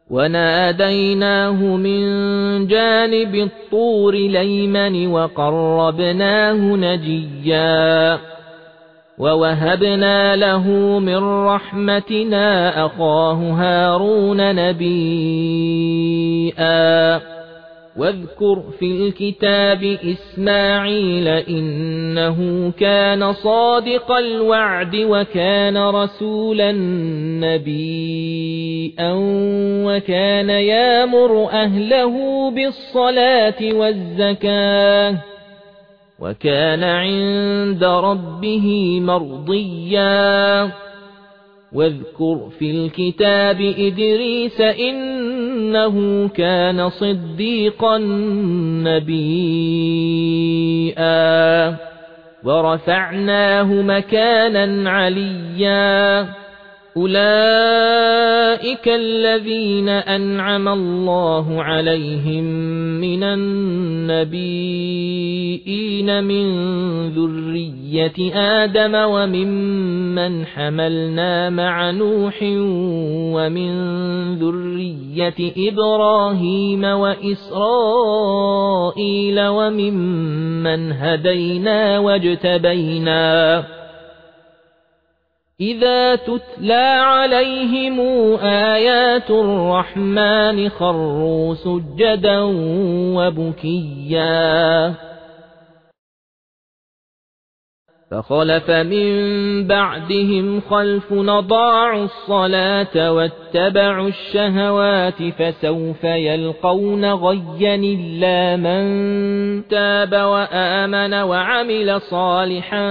وناديناه من جانب الطور الأيمن وقربناه نجيا ووهبنا له من رحمتنا أخاه هارون نبيا واذكر في الكتاب إسماعيل إنه كان صادق الوعد وكان رسولا نبيا وكان يأمر أهله بالصلاة والزكاة وكان عند ربه مرضيا واذكر في الكتاب إدريس إنه كان صديقا نبيا ورفعناه مكانا عليا أولئك الذين أنعم الله عليهم من النبيين من ذرية آدم وممن حملنا مع نوح ومن ذرية إبراهيم وإسرائيل وممن هدينا واجتبينا إذا تتلى عليهم آيات الرحمن خروا سجدا وبكيا فخلف من بعدهم خلف أضاعوا الصلاة واتبعوا الشهوات فسوف يلقون غيا إلا من تاب وآمن وعمل صالحا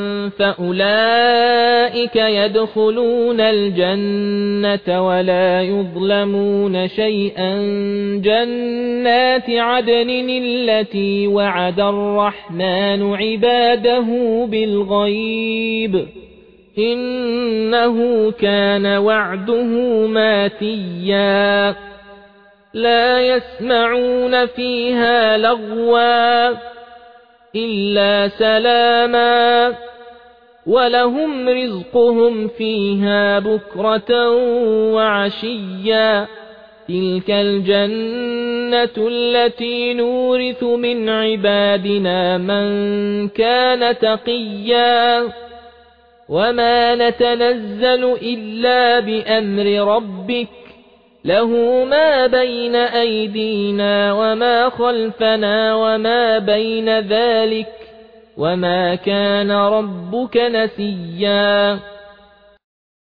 فأولئك يدخلون الجنة ولا يظلمون شيئا جنات عدن التي وعد الرحمن عباده بالغيب إنه كان وعده ماتيا لا يسمعون فيها لغوا إلا سلاما ولهم رزقهم فيها بكرة وعشيا تلك الجنة التي نورث من عبادنا من كان تقيا وما نتنزل إلا بأمر ربك له ما بين أيدينا وما خلفنا وما بين ذلك وما كان ربك نسيا